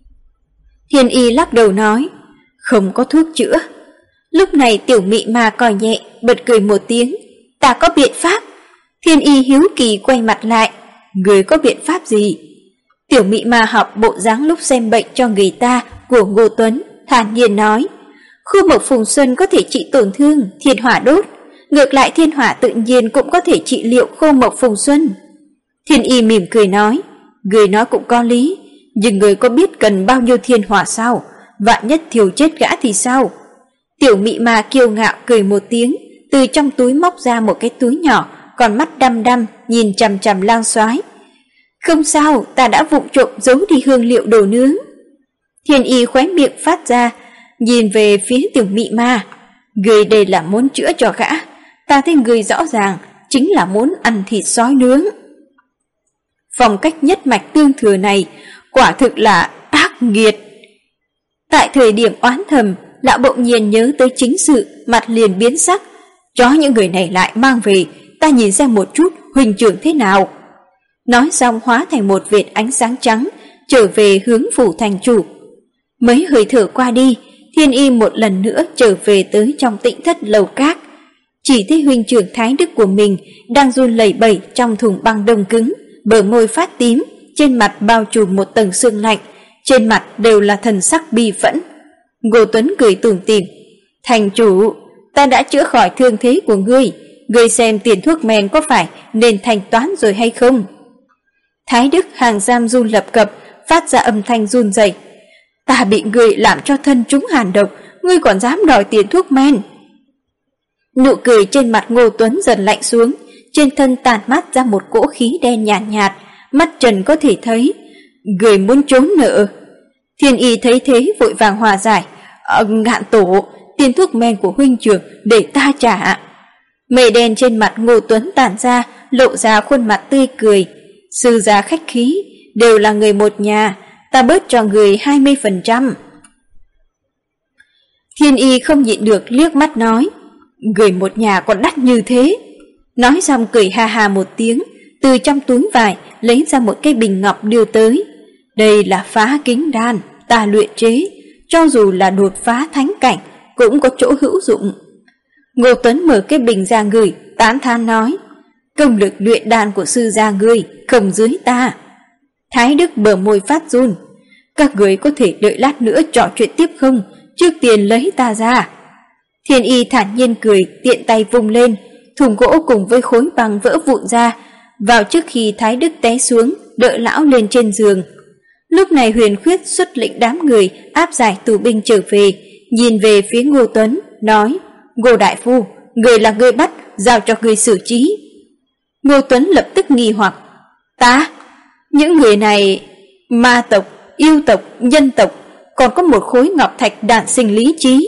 Thiên Y lắc đầu nói: "Không có thuốc chữa." Lúc này Tiểu Mị Ma coi nhẹ, bật cười một tiếng: "Ta có biện pháp." Thiên Y hiếu kỳ quay mặt lại: "Người có biện pháp gì?" Tiểu Mị Ma học bộ dáng lúc xem bệnh cho người ta của Ngô Tuấn, thản nhiên nói: "Khu Mộc Phùng Xuân có thể trị tổn thương thiên hỏa đốt, ngược lại thiên hỏa tự nhiên cũng có thể trị liệu Khô Mộc Phùng Xuân." Thiên Y mỉm cười nói: "Người nói cũng có lý, nhưng người có biết cần bao nhiêu thiên hỏa sao? Vạn nhất thiêu chết gã thì sao?" Tiểu Mị Ma kiêu ngạo cười một tiếng, từ trong túi móc ra một cái túi nhỏ, còn mắt đăm đăm nhìn chằm chằm Lang Soái. "Không sao, ta đã vụng trộm giấu đi hương liệu đồ nướng." Thiên Y khóe miệng phát ra, nhìn về phía Tiểu Mị Ma. Người đây là muốn chữa cho gã, ta thấy người rõ ràng chính là muốn ăn thịt sói nướng. Phong cách nhất mạch tương thừa này quả thực là ác nghiệt. Tại thời điểm oán thầm, lão bỗng nhiên nhớ tới chính sự, mặt liền biến sắc. Chó những người này lại mang về, ta nhìn xem một chút huynh trưởng thế nào. Nói xong hóa thành một vệt ánh sáng trắng, trở về hướng phủ thành chủ. Mấy hơi thở qua đi, Thiên Y một lần nữa trở về tới trong tĩnh thất lầu các. Chỉ thấy huynh trưởng Thái Đức của mình đang run lẩy bẩy trong thùng băng đông cứng, bờ môi phát tím, trên mặt bao trùm một tầng sương lạnh, trên mặt đều là thần sắc bi phẫn. Ngô Tuấn cười tủm tỉm, "Thành chủ, ta đã chữa khỏi thương thế của ngươi, ngươi xem tiền thuốc men có phải nên thanh toán rồi hay không?" Thái Đức hàm răng run lập cập, phát ra âm thanh run rẩy. "Ta bị ngươi làm cho thân chúng hàn độc, ngươi còn dám đòi tiền thuốc men?" Nụ cười trên mặt Ngô Tuấn dần lạnh xuống, trên thân tản mát ra một cỗ khí đen nhàn nhạt, mắt trần có thể thấy. "Người muốn trốn nợ." Thiên Y thấy thế vội vàng hòa giải, "Ngạn tổ, tiền thuốc men của huynh trưởng để ta trả." Mây đen trên mặt Ngô Tuấn tản ra, lộ ra khuôn mặt tươi cười. "Sư gia khách khí, đều là người một nhà, ta bớt cho người 20%. Thiên Y không nhịn được liếc mắt nói, "Người một nhà còn đắt như thế." Nói xong cười ha ha một tiếng, từ trong túi vải lấy ra một cái bình ngọc đưa tới. "Đây là phá kính đan, ta luyện chế, cho dù là đột phá thánh cảnh cũng có chỗ hữu dụng." Ngô Tuấn mở cái bình ra ngửi, tán thán nói, "Công lực luyện đan của sư gia ngươi không dưới ta." Thái Đức bờ môi phát run, "Các người có thể đợi lát nữa trò chuyện tiếp không? Trước tiên lấy ta ra." Thiên Y thản nhiên cười, tiện tay vung lên, thùng gỗ cùng với khối băng vỡ vụn ra, vào trước khi Thái Đức té xuống, đỡ lão lên trên giường. Lúc này Huyền Khuyết xuất lệnh đám người áp giải tù binh trở về, nhìn về phía Ngô Tuấn, nói, "Ngô đại phu, người là người bắt, giao cho người xử trí." Ngô Tuấn lập tức nghi hoặc, "Ta? Những người này, ma tộc, yêu tộc, nhân tộc, còn có một khối ngọc thạch đản sinh lý trí."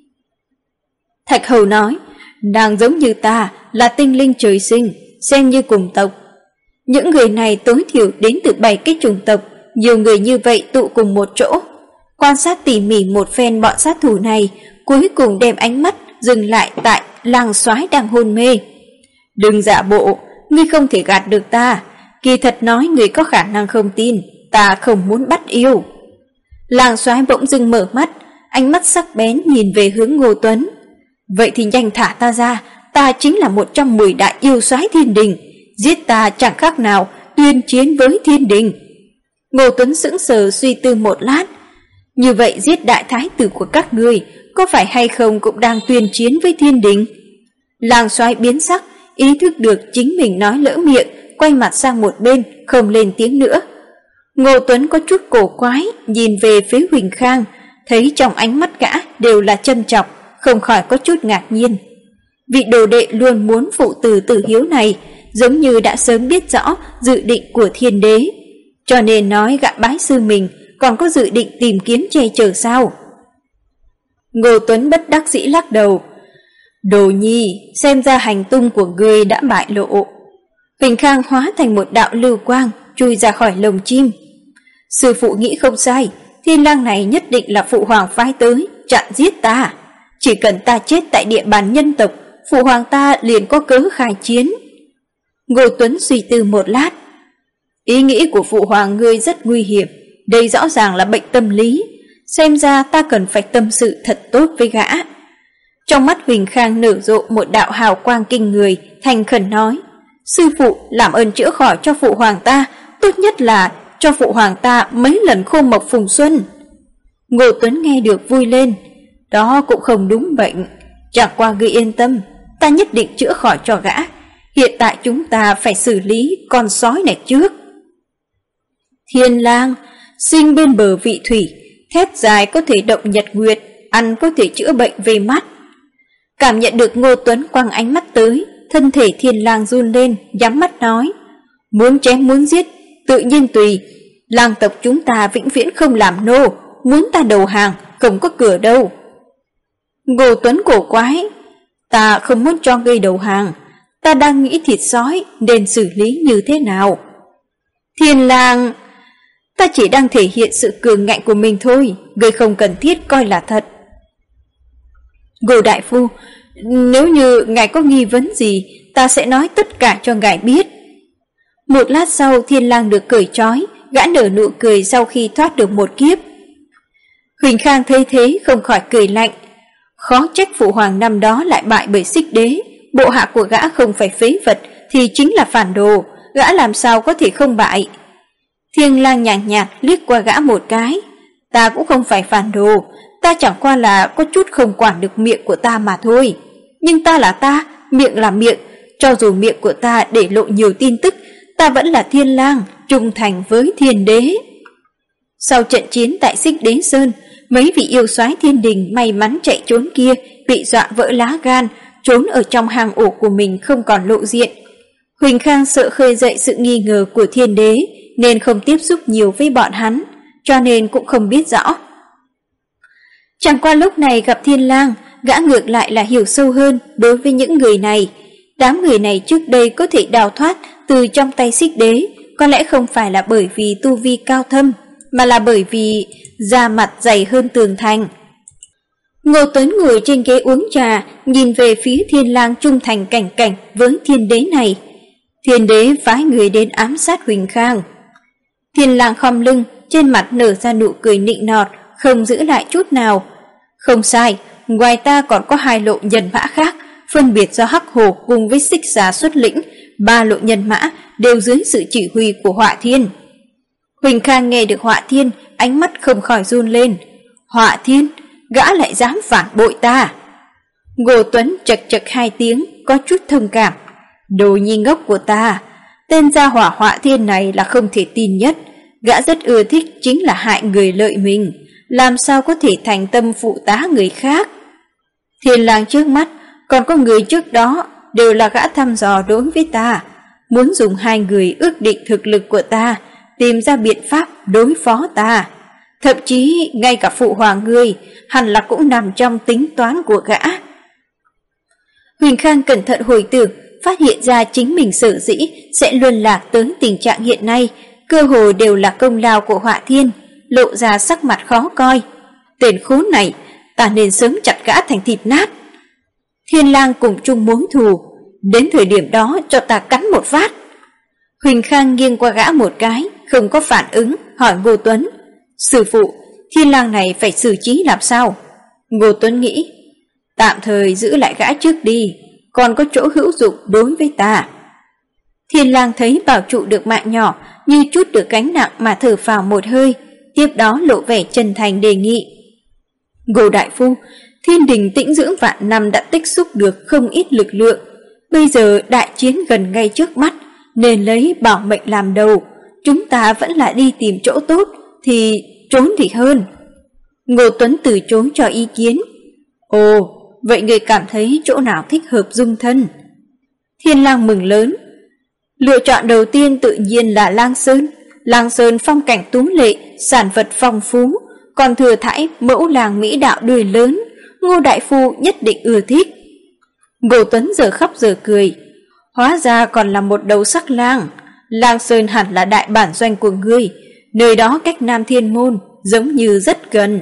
Thạch Hầu nói, "Nàng giống như ta, là tinh linh trời sinh, xem như cùng tộc. Những người này tối thiểu đến từ 7 cái chủng tộc, nhiều người như vậy tụ cùng một chỗ." Quan sát tỉ mỉ một phen bọn sát thủ này, cuối cùng đem ánh mắt dừng lại tại Lang Soái đang hôn mê. "Đừng giả bộ, ngươi không thể gạt được ta. Kỳ thật nói ngươi có khả năng không tin, ta không muốn bắt yêu." Lang Soái bỗng dưng mở mắt, ánh mắt sắc bén nhìn về hướng Ngô Tuấn. "Vậy thì nhanh thả ta ra, ta chính là một trong 10 đại yêu soái thiên đình, giết ta chẳng khác nào tuyên chiến với thiên đình." Ngô Tuấn sững sờ suy tư một lát, "Như vậy giết đại thái tử của các ngươi, có phải hay không cũng đang tuyên chiến với thiên đình?" Lang Soái biến sắc, ý thức được chính mình nói lỡ miệng, quay mặt sang một bên, không lên tiếng nữa. Ngô Tuấn có chút cổ quái, nhìn về phía Huỳnh Khang, thấy trong ánh mắt gã đều là châm chọc, không khỏi có chút ngạc nhiên. Vị đồ đệ luôn muốn phụ tử tử hiếu này, giống như đã sớm biết rõ dự định của thiên đế, cho nên nói gã bái sư mình còn có dự định tìm kiếm che chở sao? Ngô Tuấn bất đắc dĩ lắc đầu, "Đồ nhi, xem ra hành tung của ngươi đã bại lộ." Huỳnh Khang hóa thành một đạo lưu quang, chui ra khỏi lồng chim. "Sư phụ nghĩ không sai, Thiên Lang này nhất định là phụ hoàng phái tới chặn giết ta. Chỉ cần ta chết tại địa bàn nhân tộc, phụ hoàng ta liền có cớ khai chiến." Ngô Tuấn suy tư một lát, "Ý nghĩ của phụ hoàng ngươi rất nguy hiểm, đây rõ ràng là bệnh tâm lý, xem ra ta cần phải tâm sự thật tốt với gã." Trong mắt Huỳnh Khang nở rộ một đạo hào quang kinh người, thành khẩn nói, "Sư phụ làm ơn chữa khỏi cho phụ hoàng ta, tốt nhất là cho phụ hoàng ta mấy lần khô mộc phùng xuân." Ngô Tuấn nghe được vui lên, "Đó cũng không đúng bệnh, chẳng qua ngươi yên tâm, ta nhất định chữa khỏi cho gã. Hiện tại chúng ta phải xử lý con sói này trước." Thiên Lang, sinh bên bờ vị thủy, thét dài có thể động nhật nguyệt, ăn có thể chữa bệnh về mắt. Cảm nhận được Ngô Tuấn quăng ánh mắt tới, thân thể Thiên Lang run lên, nhắm mắt nói, "Muốn chém muốn giết, tự nhiên tùy. Lang tộc chúng ta vĩnh viễn không làm nô, muốn ta đầu hàng, không có cửa đâu. Ngô Tuấn cổ quái, ta không muốn cho ngươi đầu hàng, ta đang nghĩ thịt sói nên xử lý như thế nào. Thiên Lang, ta chỉ đang thể hiện sự cường ngạnh của mình thôi, ngươi không cần thiết coi là thật. Ngô đại phu, nếu như ngài có nghi vấn gì, ta sẽ nói tất cả cho ngài biết. Một lát sau, Thiên Lang được cởi trói, gã nở nụ cười sau khi thoát được một kiếp. Huỳnh Khang thấy thế không khỏi cười lạnh. Khó trách phụ hoàng năm đó lại bại bởi Xích Đế, bộ hạ của gã không phải phế vật thì chính là phản đồ, gã làm sao có thể không bại. Thiên Lang nhàn nhạt liếc qua gã một cái. Ta cũng không phải phản đồ, ta chẳng qua là có chút không quản được miệng của ta mà thôi. Nhưng ta là ta, miệng là miệng, cho dù miệng của ta để lộ nhiều tin tức, ta vẫn là Thiên Lang, trung thành với Thiên Đế. Sau trận chiến tại Xích Đế Sơn, mấy vị yêu soái thiên đình may mắn chạy trốn kia bị dọa vỡ lá gan, trốn ở trong hang ổ của mình không còn lộ diện. Huỳnh Khang sợ khơi dậy sự nghi ngờ của Thiên Đế nên không tiếp xúc nhiều với bọn hắn, cho nên cũng không biết rõ. Chẳng qua lúc này gặp Thiên Lang, gã ngược lại là hiểu sâu hơn đối với những người này. Đám người này trước đây có thể đào thoát từ trong tay Xích Đế, có lẽ không phải là bởi vì tu vi cao thâm, mà là bởi vì da mặt dày hơn tường thành. Ngô Tuấn ngồi trên ghế uống trà, nhìn về phía Thiên Lang trung thành cảnh cảnh với Thiên Đế này. Thiên Đế phái người đến ám sát Huỳnh Khang. Thiên Lang khom lưng, trên mặt nở ra nụ cười nịnh nọt, không giữ lại chút nào. Không sai, ngoài ta còn có 2 lộ nhân mã khác, phân biệt do Hắc Hồ cùng với Xích Xà xuất lĩnh, 3 lộ nhân mã đều dưới sự chỉ huy của Họa Thiên. Huỳnh Khang nghe được Họa Thiên, ánh mắt không khỏi run lên. Họa Thiên, gã lại dám phản bội ta. Ngô Tuấn chật chật 2 tiếng, có chút thông cảm. Đồ nhi ngốc của ta, tên gia hỏa Họa Thiên này là không thể tin nhất. Gã rất ưa thích chính là hại người lợi mình, làm sao có thể thành tâm phụ tá người khác. Thiên Lang trước mắt, còn có người trước đó đều là gã thăm dò đối với ta, muốn dùng 2 người ước định thực lực của ta, tìm ra biện pháp đối phó ta. Thậm chí ngay cả phụ hoàng ngươi hẳn là cũng nằm trong tính toán của gã. Huỳnh Khang cẩn thận hồi tưởng, phát hiện ra chính mình sở dĩ sẽ luân lạc tới tình trạng hiện nay, cơ hồ đều là công lao của Họa Thiên, lộ ra sắc mặt khó coi. Tên khốn này, ta nên sớm chặt gã thành thịt nát. Thiên Lang cùng chung mối thù, đến thời điểm đó cho ta cắn một phát. Huỳnh Khang nghiêng qua gã một cái, không có phản ứng, hỏi Ngô Tuấn. Sư phụ, Thiên Lang này phải xử trí làm sao? Ngô Tuấn nghĩ, tạm thời giữ lại gã trước đi, còn có chỗ hữu dụng đối với ta. Thiên Lang thấy bảo trụ được mạng nhỏ, như chút được gánh nặng mà thở phào một hơi, tiếp đó lộ vẻ chân thành đề nghị. Ngô đại phu, Thiên đình tĩnh dưỡng vạn năm đã tích xúc được không ít lực lượng, bây giờ đại chiến gần ngay trước mắt, nên lấy bảo mệnh làm đầu, chúng ta vẫn là đi tìm chỗ tốt, thì trốn thì hơn. Ngô Tuấn từ chối cho ý kiến. Ồ, vậy người cảm thấy chỗ nào thích hợp dung thân? Thiên Lang mừng lớn. Lựa chọn đầu tiên tự nhiên là Lang Sơn. Lang Sơn phong cảnh tú lệ, sản vật phong phú, còn thừa thãi mẫu làng mỹ đạo đuôi lớn, Ngô đại phu nhất định ưa thích. Ngô Tuấn giờ khóc giờ cười. Hóa ra còn là một đầu sắc lang. Lang Sơn hẳn là đại bản doanh của ngươi, nơi đó cách Nam Thiên Môn giống như rất gần.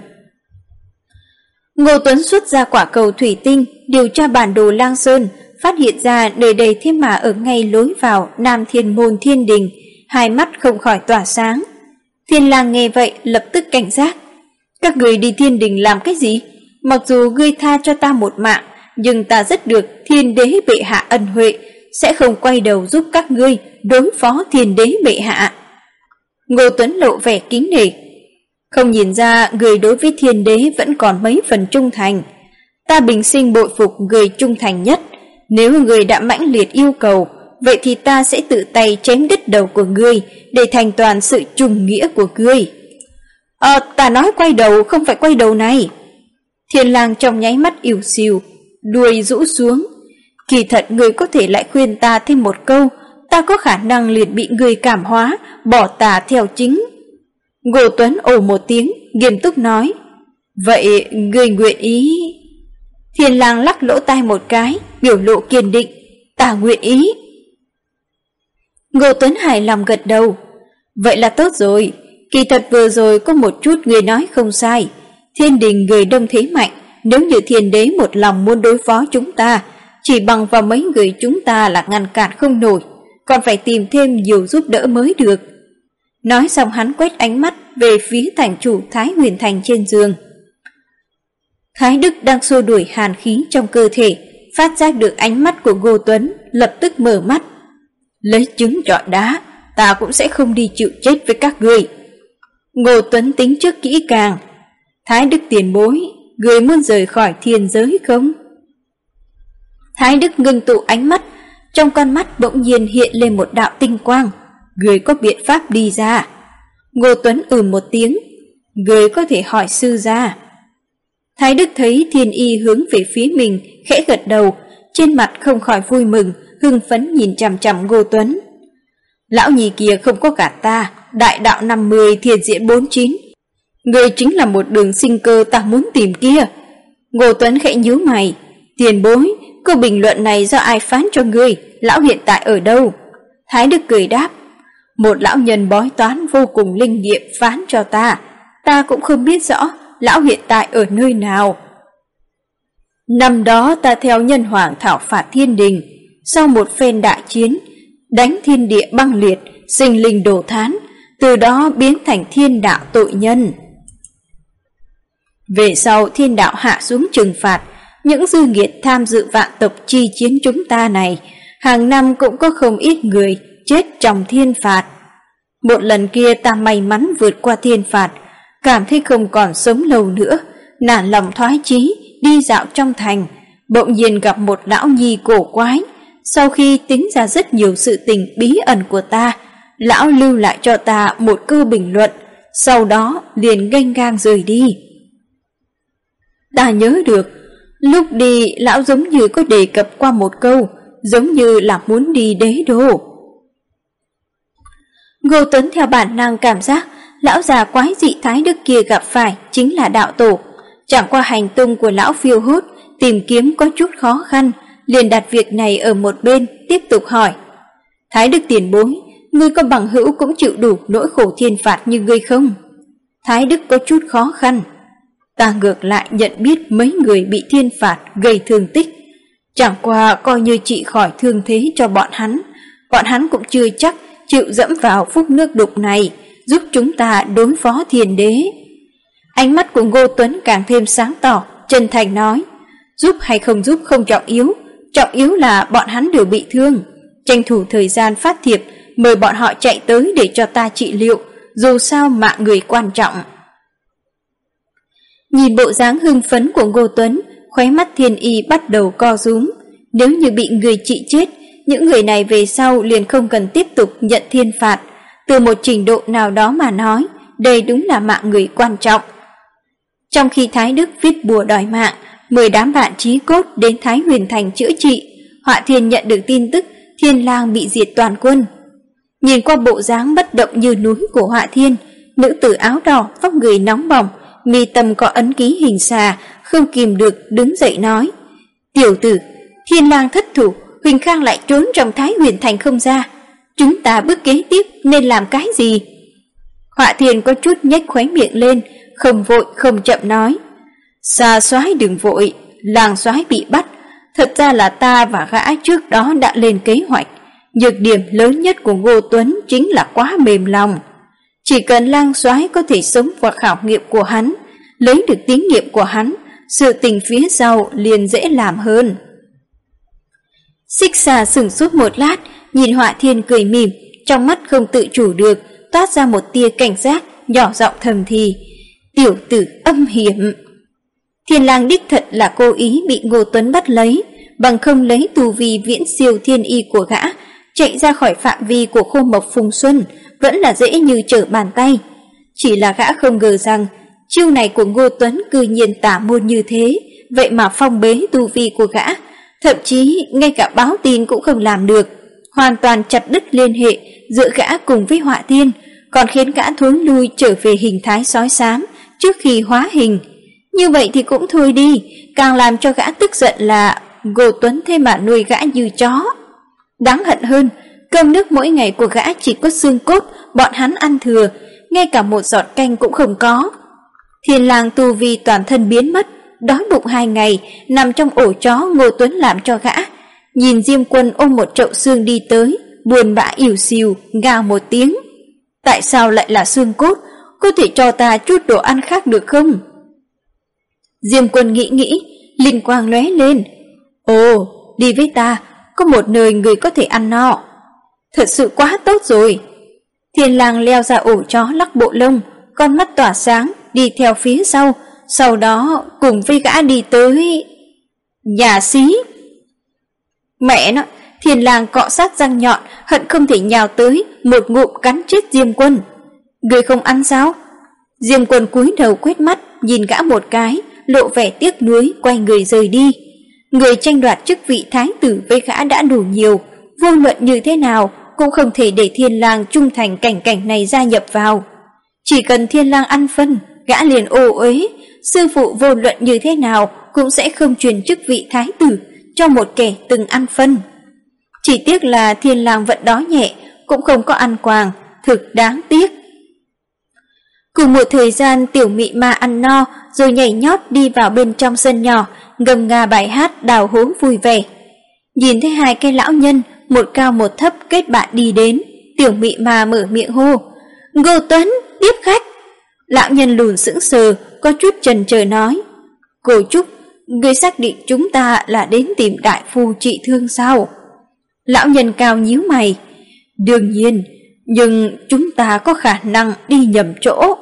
Ngô Tuấn xuất ra quả cầu thủy tinh, điều tra bản đồ Lang Sơn, phát hiện ra nơi đây thế mà ở ngay lối vào Nam Thiên Môn Thiên Đình, 2 mắt không khỏi tỏa sáng. Thiên Lang nghe vậy lập tức cảnh giác. Các người đi Thiên Đình làm cái gì? Mặc dù ngươi tha cho ta một mạng, nhưng ta rất được Thiên Đế bệ hạ ân huệ, sẽ không quay đầu giúp các ngươi đối phó Thiên Đế bệ hạ. Ngô Tuấn lộ vẻ kính nể. Không nhìn ra người đối với Thiên Đế vẫn còn mấy phần trung thành. Ta bình sinh bội phục người trung thành nhất. Nếu người đã mãnh liệt yêu cầu, vậy thì ta sẽ tự tay chém đứt đầu của ngươi để thành toàn sự trùng nghĩa của ngươi. Ta nói quay đầu không phải quay đầu này. Thiên Lang trong nháy mắt ỉu xìu, đuôi rũ xuống. Kỳ thật người có thể lại khuyên ta thêm một câu, ta có khả năng liền bị người cảm hóa, bỏ tà theo chính. Ngô Tuấn ồ một tiếng, nghiêm túc nói: "Vậy ngươi nguyện ý?" Thiên Lang lắc lỗ tai một cái, biểu lộ kiên định: "Ta nguyện ý." Ngô Tuấn hài lòng gật đầu: "Vậy là tốt rồi, kỳ thật vừa rồi có một chút người nói không sai, thiên đình người đông thế mạnh, nếu như thiên đế một lòng muốn đối phó chúng ta, chỉ bằng vào mấy người chúng ta là ngăn cản không nổi, còn phải tìm thêm nhiều giúp đỡ mới được." Nói xong hắn quét ánh mắt về phía thành chủ Thái Huyền Thành trên giường. Thái Đức đang xua đuổi hàn khí trong cơ thể, phát giác được ánh mắt của Ngô Tuấn, lập tức mở mắt. "Lấy trứng chọi đá, ta cũng sẽ không đi chịu chết với các ngươi." Ngô Tuấn tính trước kỹ càng: "Thái Đức tiền bối, ngươi muốn rời khỏi thiên giới không?" Thái Đức ngưng tụ ánh mắt, trong con mắt bỗng nhiên hiện lên một đạo tinh quang: "Ngươi có biện pháp đi ra?" Ngô Tuấn một tiếng: "Ngươi có thể hỏi sư gia." Thái Đức thấy Thiên Y hướng về phía mình, khẽ gật đầu, trên mặt không khỏi vui mừng, hưng phấn nhìn chằm chằm Ngô Tuấn. "Lão nhì kia không có gạt ta, đại đạo 50 thiên diễn 49. Ngươi chính là một đường sinh cơ ta muốn tìm kia." Ngô Tuấn khẽ nhíu mày: "Tiền bối, câu bình luận này do ai phán cho ngươi? Lão hiện tại ở đâu?" Thái Đức cười đáp: "Một lão nhân bói toán vô cùng linh nghiệm phán cho ta. Ta cũng không biết rõ lão hiện tại ở nơi nào. Năm đó ta theo nhân hoàng thảo phạt thiên đình, sau một phen đại chiến, đánh thiên địa băng liệt, sinh linh đổ thán, từ đó biến thành thiên đạo tội nhân. Về sau thiên đạo hạ xuống trừng phạt, những dư nghiệt tham dự vạn tộc chi chiến chúng ta này, hàng năm cũng có không ít người chết trong thiên phạt. Một lần kia ta may mắn vượt qua thiên phạt, cảm thấy không còn sống lâu nữa, nản lòng thoái chí, đi dạo trong thành, bỗng nhiên gặp một lão nhi cổ quái. Sau khi tính ra rất nhiều sự tình bí ẩn của ta, lão lưu lại cho ta một câu bình luận, sau đó liền nghênh ngang rời đi. Ta nhớ được, lúc đi lão giống như có đề cập qua một câu, giống như là muốn đi đế đô." Ngô Tuấn theo bản năng cảm giác lão già quái dị Thái Đức kia gặp phải chính là đạo tổ. Chẳng qua hành tung của lão phiêu hốt, tìm kiếm có chút khó khăn, liền đặt việc này ở một bên, tiếp tục hỏi: "Thái Đức tiền bối, ngươi có bằng hữu cũng chịu đủ nỗi khổ thiên phạt như ngươi không?" Thái Đức có chút khó khăn: "Ta ngược lại nhận biết mấy người bị thiên phạt gây thương tích, chẳng qua coi như trị khỏi thương thế cho bọn hắn cũng chưa chắc chịu dẫm vào phúc nước đục này, giúp chúng ta đối phó thiên đế." Ánh mắt của Ngô Tuấn càng thêm sáng tỏ, chân thành nói: "Giúp hay không giúp không trọng yếu là bọn hắn đều bị thương. Tranh thủ thời gian phát thiệp, mời bọn họ chạy tới để cho ta trị liệu, dù sao mạng người quan trọng." Nhìn bộ dáng hưng phấn của Ngô Tuấn, khóe mắt Thiên Y bắt đầu co rúm. Nếu như bị người trị chết, những người này về sau liền không cần tiếp tục nhận thiên phạt. Từ một trình độ nào đó mà nói, đây đúng là mạng người quan trọng. Trong khi Thái Đức viết bùa đòi mạng, 10 đám bạn chí cốt đến Thái Huyền Thành chữa trị, Họa Thiên nhận được tin tức Thiên Lang bị diệt toàn quân. Nhìn qua bộ dáng bất động như núi của Họa Thiên, nữ tử áo đỏ vóc người nóng bỏng, mi tâm có ấn ký hình xà, không kìm được đứng dậy nói: "Tiểu tử, Thiên Lang thất thủ, Huỳnh Khang lại trốn trong Thái Huyền Thành không ra. Chúng ta bước kế tiếp nên làm cái gì?" Họa Thiên có chút nhếch khóe miệng lên, không vội không chậm nói: "Xa soái đừng vội, Lang soái bị bắt, thật ra là ta và gã trước đó đã lên kế hoạch. Nhược điểm lớn nhất của Ngô Tuấn chính là quá mềm lòng. Chỉ cần Lang soái có thể sống qua khảo nghiệm của hắn, lấy được tín nhiệm của hắn, sự tình phía sau liền dễ làm hơn." Xích Xà sững sốt một lát, nhìn Họa Thiên cười mỉm, trong mắt không tự chủ được toát ra một tia cảnh giác, nhỏ giọng thầm thì: "Tiểu tử âm hiểm." Thiên Lang đích thật là cố ý bị Ngô Tuấn bắt lấy, bằng không lấy tu vi viễn siêu thiên y của gã, chạy ra khỏi phạm vi của Khô Mộc Phùng Xuân vẫn là dễ như trở bàn tay. Chỉ là gã không ngờ rằng chiêu này của Ngô Tuấn cư nhiên tà môn như thế, vậy mà phong bế tu vi của gã, thậm chí ngay cả báo tin cũng không làm được, hoàn toàn chặt đứt liên hệ giữa gã cùng với Họa Thiên, còn khiến gã thối lui trở về hình thái sói xám, trước khi hóa hình. Như vậy thì cũng thôi đi, càng làm cho gã tức giận là Ngô Tuấn thế mà nuôi gã như chó. Đáng hận hơn, cơm nước mỗi ngày của gã chỉ có xương cốt, bọn hắn ăn thừa, ngay cả một giọt canh cũng không có. Thiên Lang tu vi toàn thân biến mất, đói bụng 2 ngày, nằm trong ổ chó Ngô Tuấn làm cho gã. Nhìn Diêm Quân ôm một chậu xương đi tới, buồn bã ỉu xìu, gào một tiếng. Tại sao lại là xương cốt? Có thể cho ta chút đồ ăn khác được không? Diêm Quân nghĩ, linh quang lóe lên. Ồ, đi với ta, có một nơi người có thể ăn no. Thật sự quá tốt rồi. Thiên Lang leo ra ổ chó lắc bộ lông, con mắt tỏa sáng, đi theo phía sau đó cùng với gã đi tới nhà xí. Mẹ nó, Thiên Lang cọ sát răng nhọn, hận không thể nhào tới một ngụm cắn chết Diêm Quân. Người không ăn sao? Diêm Quân cúi đầu quét mắt, nhìn gã một cái, lộ vẻ tiếc nuối, quay người rời đi. Người tranh đoạt chức vị thái tử với gã đã đủ nhiều, vô luận như thế nào cũng không thể để Thiên Lang trung thành cảnh này gia nhập vào. Chỉ cần Thiên Lang ăn phân, gã liền ô uế, sư phụ vô luận như thế nào cũng sẽ không truyền chức vị thái tử cho một kẻ từng ăn phân. Chỉ tiếc là Thiên Lang vẫn đói nhẹ, cũng không có ăn quàng, thực đáng tiếc. Cùng một thời gian, Tiểu Mị Ma ăn no rồi nhảy nhót đi vào bên trong sân nhỏ, ngâm nga bài hát đào hố vui vẻ. Nhìn thấy 2 cái lão nhân, một cao một thấp kết bạn đi đến, Tiểu Mị Ma mở miệng hô: "Ngô Tuấn, tiếp khách." Lão nhân lùn sững sờ, có chút chần chờ nói: "Cô Trúc, ngươi xác định chúng ta là đến tìm đại phu trị thương sao?" Lão nhân cao nhíu mày: "Đương nhiên, nhưng chúng ta có khả năng đi nhầm chỗ."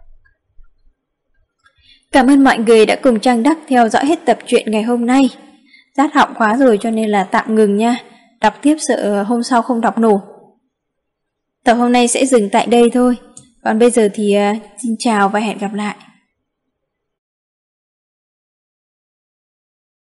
Cảm ơn mọi người đã cùng Trang Đắc theo dõi hết tập truyện ngày hôm nay. Rát họng quá rồi cho nên là tạm ngừng nha. Đọc tiếp sợ hôm sau không đọc nổi. Tập hôm nay sẽ dừng tại đây thôi. Còn bây giờ thì xin chào và hẹn gặp lại.